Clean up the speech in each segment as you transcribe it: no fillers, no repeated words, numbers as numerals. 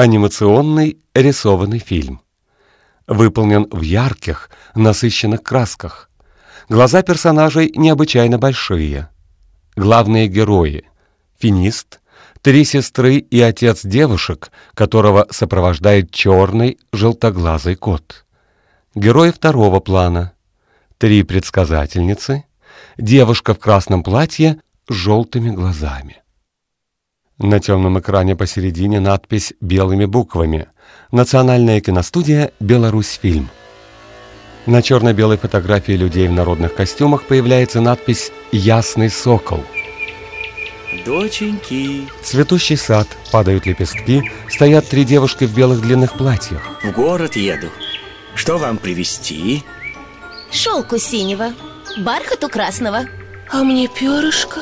Анимационный рисованный фильм. Выполнен в ярких, насыщенных красках. Глаза персонажей необычайно большие. Главные герои — финист, 3 сестры и отец девушек, которого сопровождает черный желтоглазый кот. Герои второго плана — 3 предсказательницы, девушка в красном платье с желтыми глазами. На темном экране посередине надпись белыми буквами: «Национальная киностудия «Беларусьфильм». На черно-белой фотографии людей в народных костюмах появляется надпись «Ясный сокол». Доченьки. Цветущий сад, падают лепестки, стоят 3 девушки в белых длинных платьях. В город еду. Что вам привезти? Шелку синего, бархату красного. А мне перышко.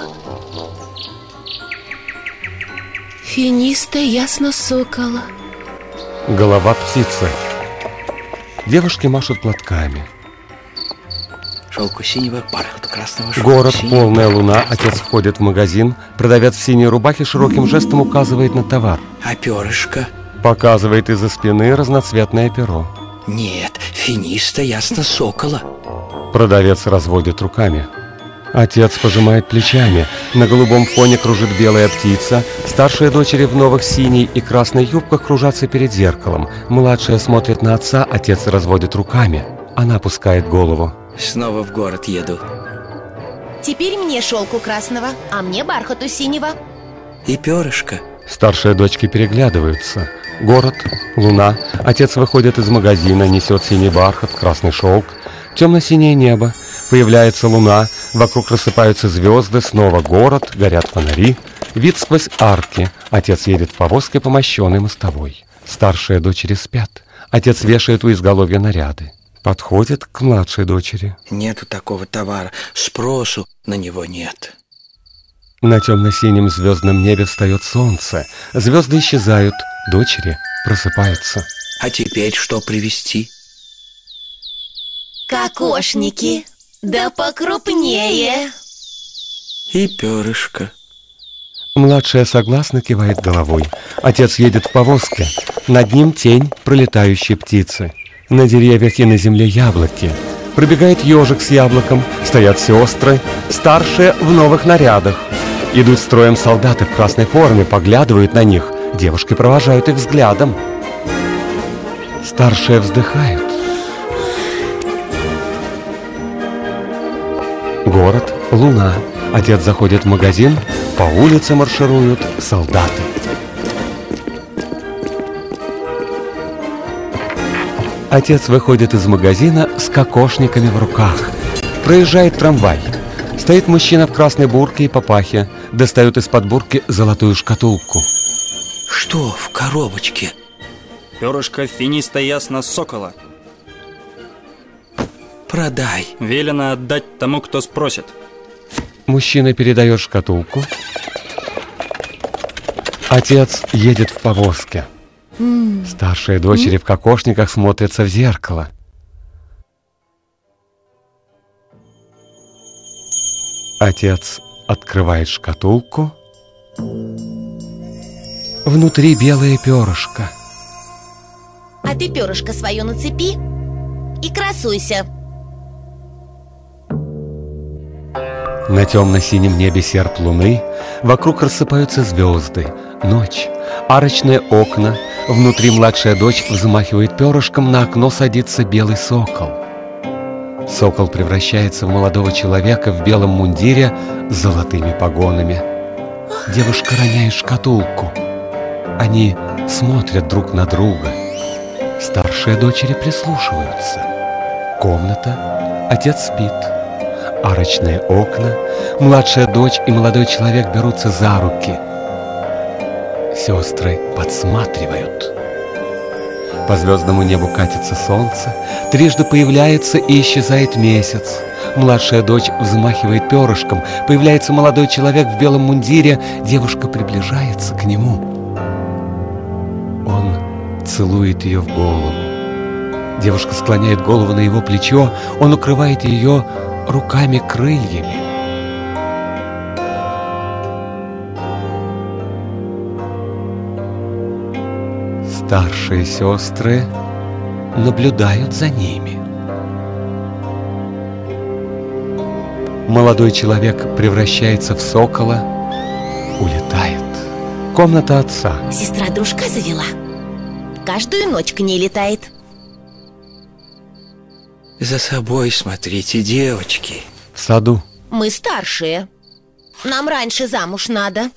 Финиста ясно сокола. Голова птицы. Девушки машут платками. Шелку синего, бархату красного. Город, синего. полная луна. Отец входит в магазин. Продавец в синей рубахе широким жестом указывает на товар. А перышко? Показывает из-за спины разноцветное перо. Нет, финиста ясно сокола. Продавец разводит руками. Отец пожимает плечами. На голубом фоне кружит белая птица. Старшие дочери в новых синей и красной юбках кружатся перед зеркалом. Младшая смотрит на отца, отец разводит руками. Она опускает голову. Снова в город еду. Теперь мне шелку красного, а мне бархату синего. И перышко. Старшие дочки переглядываются. Город, луна. Отец выходит из магазина, несет синий бархат, красный шелк. Темно-синее небо. Появляется луна. Вокруг рассыпаются звезды. Снова город, горят фонари. Вид сквозь арки. Отец едет в повозке по мощенной мостовой. Старшие дочери спят. Отец вешает у изголовья наряды. Подходит к младшей дочери. Нету такого товара. Спросу на него нет. На темно-синем звездном небе встает солнце. Звезды исчезают. Дочери просыпаются. А теперь что привезти? Кокошники, да покрупнее. И перышко. Младшая согласно кивает головой. Отец едет в повозке. Над ним тень пролетающей птицы. На деревьях и на земле яблоки. Пробегает ежик с яблоком. Стоят сестры, старшие в новых нарядах. Идут строем солдаты в красной форме, поглядывают на них. Девушки провожают их взглядом. Старшие вздыхают. Город, луна. Отец заходит в магазин. По улице маршируют солдаты. Отец выходит из магазина с кокошниками в руках. Проезжает трамвай. Стоит мужчина в красной бурке и папахе. Достает из-под бурки золотую шкатулку. Что в коробочке? Перышко финиста ясно сокола. Продай. Велено отдать тому, кто спросит. Мужчина передает шкатулку. Отец едет в повозке. Старшие дочери в кокошниках смотрятся в зеркало. Отец открывает шкатулку. Внутри белое перышко. А ты перышко свое нацепи и красуйся. На темно-синем небе серп луны. Вокруг рассыпаются звезды. Ночь. Арочные окна. Внутри младшая дочь взмахивает перышком. На окно садится белый сокол. Сокол превращается в молодого человека в белом мундире с золотыми погонами. Девушка роняет шкатулку. Они смотрят друг на друга. Старшие дочери прислушиваются. Комната. Отец спит. Арочные окна. Младшая дочь и молодой человек берутся за руки. Сестры подсматривают. По звездному небу катится солнце. Трижды появляется и исчезает месяц. Младшая дочь взмахивает перышком. Появляется молодой человек в белом мундире. Девушка приближается к нему. Он целует ее в голову. Девушка склоняет голову на его плечо. Он укрывает ее руками-крыльями. Старшие сестры наблюдают за ними. Молодой человек превращается в сокола, улетает. Комната отца. Сестра дружка завела. Каждую ночь к ней летает. За собой смотрите, девочки. В саду. Мы старшие. Нам раньше замуж надо.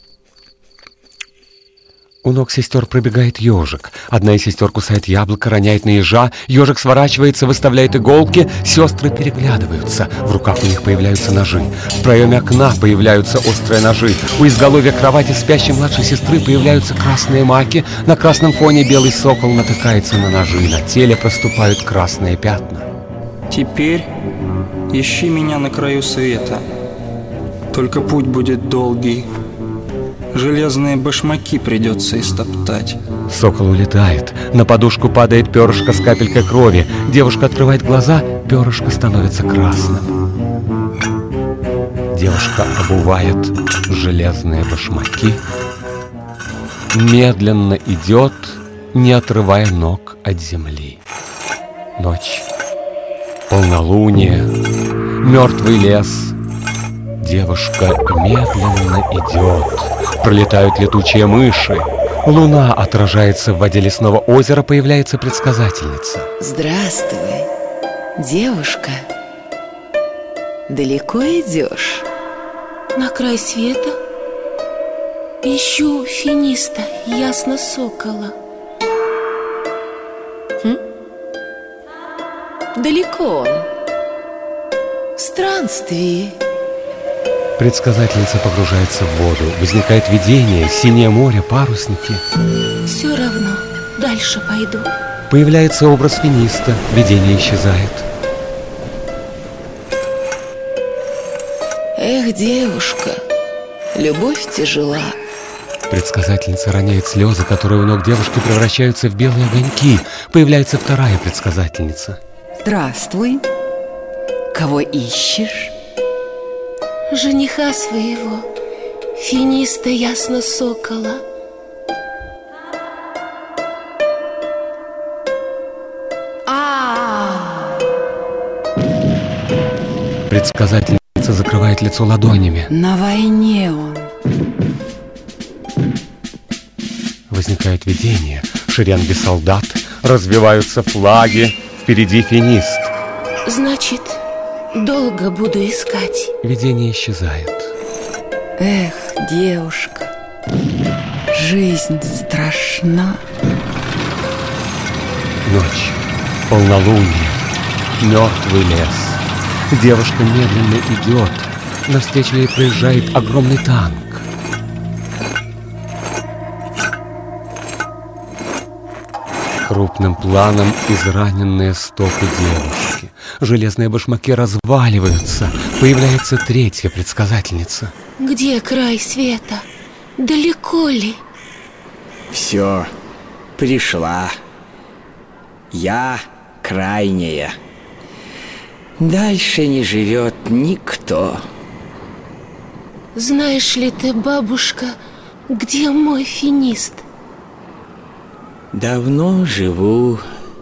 У ног сестер пробегает ежик. Одна из сестер кусает яблоко, роняет на ежа. Ежик сворачивается, выставляет иголки. Сестры переглядываются. В руках у них появляются ножи. В проеме окна появляются острые ножи. У изголовья кровати спящей младшей сестры появляются красные маки. На красном фоне белый сокол натыкается на ножи. На теле проступают красные пятна. Теперь ищи меня на краю света. Только путь будет долгий. Железные башмаки придется истоптать. Сокол улетает. На подушку падает перышко с капелькой крови. Девушка открывает глаза, перышко становится красным. Девушка обувает железные башмаки. Медленно идет, не отрывая ног от земли. Ночь. Полнолуние. Мертвый лес. Девушка медленно идет. Пролетают летучие мыши. Луна отражается в воде лесного озера, появляется предсказательница. Здравствуй, девушка. Далеко идешь? На край света ищу финиста, ясно сокола. Далеко он. В странствии. Предсказательница погружается в воду. Возникает видение, синее море, парусники. Все равно, дальше пойду. Появляется образ финиста, видение исчезает. Эх, девушка, любовь тяжела. Предсказательница роняет слезы, которые у ног девушки превращаются в белые огоньки. Появляется вторая предсказательница. Здравствуй. Кого ищешь? Жениха своего, финиста ясно сокола. Предсказательница закрывает лицо ладонями. На войне он. Возникает видение. Шеренги солдат, развиваются флаги. Впереди финист. Значит, долго буду искать. Видение исчезает. Эх, девушка, жизнь страшна. Ночь, полнолуние, мертвый лес. Девушка медленно идет. Навстречу ей проезжает огромный танк. Крупным планом израненные стопы девушки. Железные башмаки разваливаются. Появляется третья предсказательница. Где край света? Далеко ли? Все, пришла. Я крайняя. Дальше не живет никто. Знаешь ли ты, бабушка, где мой финист? Давно живу,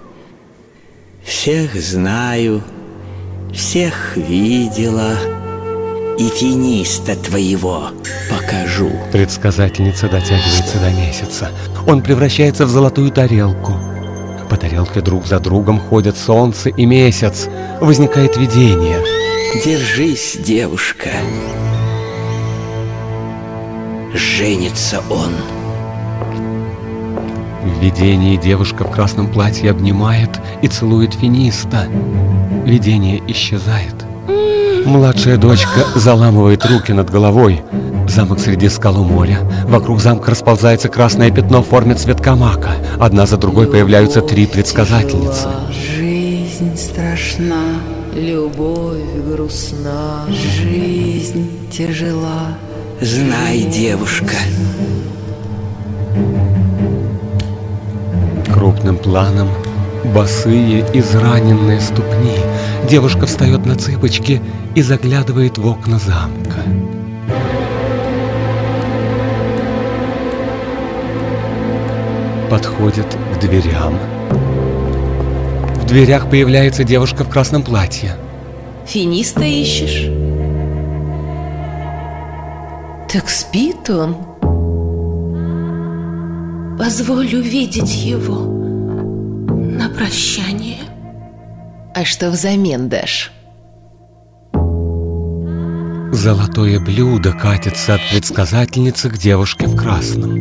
всех знаю, всех видела, и финиста твоего покажу. Предсказательница дотягивается до месяца. Он превращается в золотую тарелку. По тарелке друг за другом ходят солнце и месяц. Возникает видение. Держись, девушка. Женится он. В видении девушка в красном платье обнимает и целует финиста. Видение исчезает. Младшая дочка заламывает руки над головой. Замок среди скал у моря. Вокруг замка расползается красное пятно в форме цветка мака. Одна за другой появляются три предсказательницы. Жизнь страшна, любовь грустна, жизнь тяжела. Знай, девушка. Крупным планом босые израненные ступни. Девушка встает на цыпочки и заглядывает в окна замка. подходит к дверям. В дверях появляется девушка в красном платье. Финиста ищешь? Так спит он. Позволь увидеть его на прощание. А что взамен дашь? Золотое блюдо катится от предсказательницы к девушке в красном.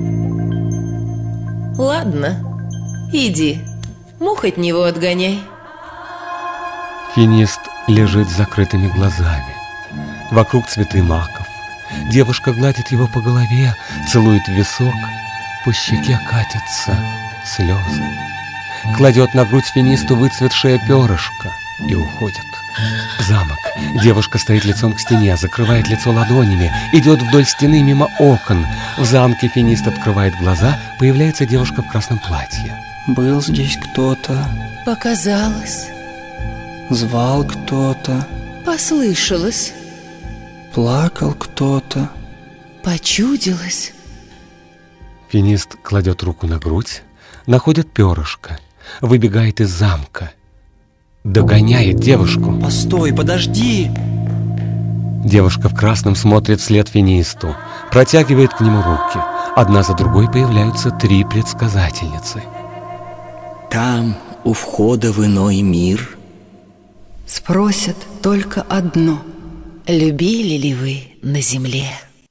Ладно, иди, мух от него отгоняй. Финист лежит с закрытыми глазами. Вокруг цветы маков. Девушка гладит его по голове, целует в висок. По щеке катятся слезы. Кладет на грудь финисту выцветшее перышко и уходит. Замок. Девушка стоит лицом к стене, закрывает лицо ладонями, идет вдоль стены мимо окон. В замке финист открывает глаза, появляется девушка в красном платье. Был здесь кто-то, Показалось, звал кто-то, послышалось, плакал кто-то. почудилось. Финист кладет руку на грудь, находит перышко, выбегает из замка. Догоняет девушку. Постой, подожди! Девушка в красном смотрит вслед финисту, протягивает к нему руки. Одна за другой появляются 3 предсказательницы. Там, у входа в иной мир, Спросят только одно. Любили ли вы на земле?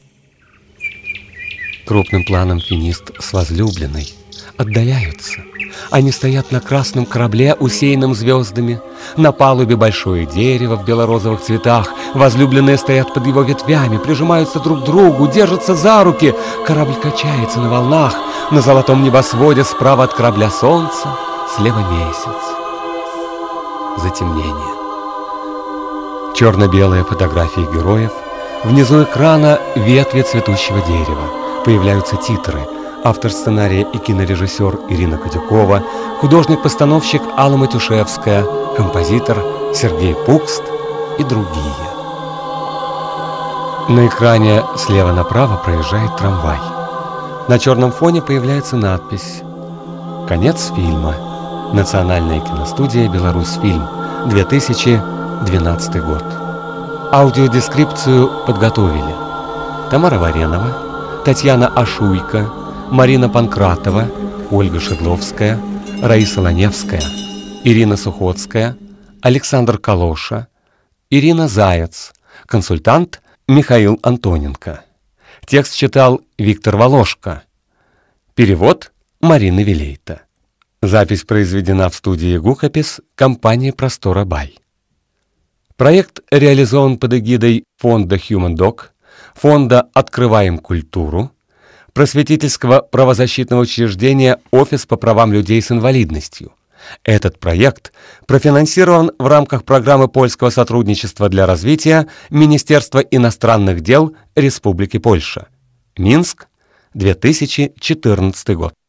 Крупным планом финист с возлюбленной отдаляются. Они стоят на красном корабле, усеянном звездами. На палубе большое дерево в белорозовых цветах. Возлюбленные стоят под его ветвями, прижимаются друг к другу, держатся за руки. Корабль качается на волнах. На золотом небосводе справа от корабля солнце, слева месяц. Затемнение. Черно-белые фотографии героев. Внизу экрана ветви цветущего дерева. Появляются титры. Автор сценария и кинорежиссер Ирина Катюкова, художник-постановщик Алла Матюшевская, композитор Сергей Пукст и другие. На экране слева направо проезжает трамвай. На черном фоне появляется надпись «Конец фильма. Национальная киностудия «Беларусьфильм», 2012 год». Аудиодескрипцию подготовили Тамара Варенова, Татьяна Ашуйко, Марина Панкратова, Ольга Шедловская, Раиса Ланевская, Ирина Сухоцкая, Александр Калоша, Ирина Заяц, консультант Михаил Антоненко. Текст читал Виктор Волошко. Перевод Марины Вилейта. Запись произведена в студии «Гукопис» компании «Простора Бай». Проект реализован под эгидой фонда Human Doc, фонда «Открываем культуру», просветительского правозащитного учреждения «Офис по правам людей с инвалидностью». Этот проект профинансирован в рамках программы польского сотрудничества для развития Министерства иностранных дел Республики Польша. Минск, 2014 год.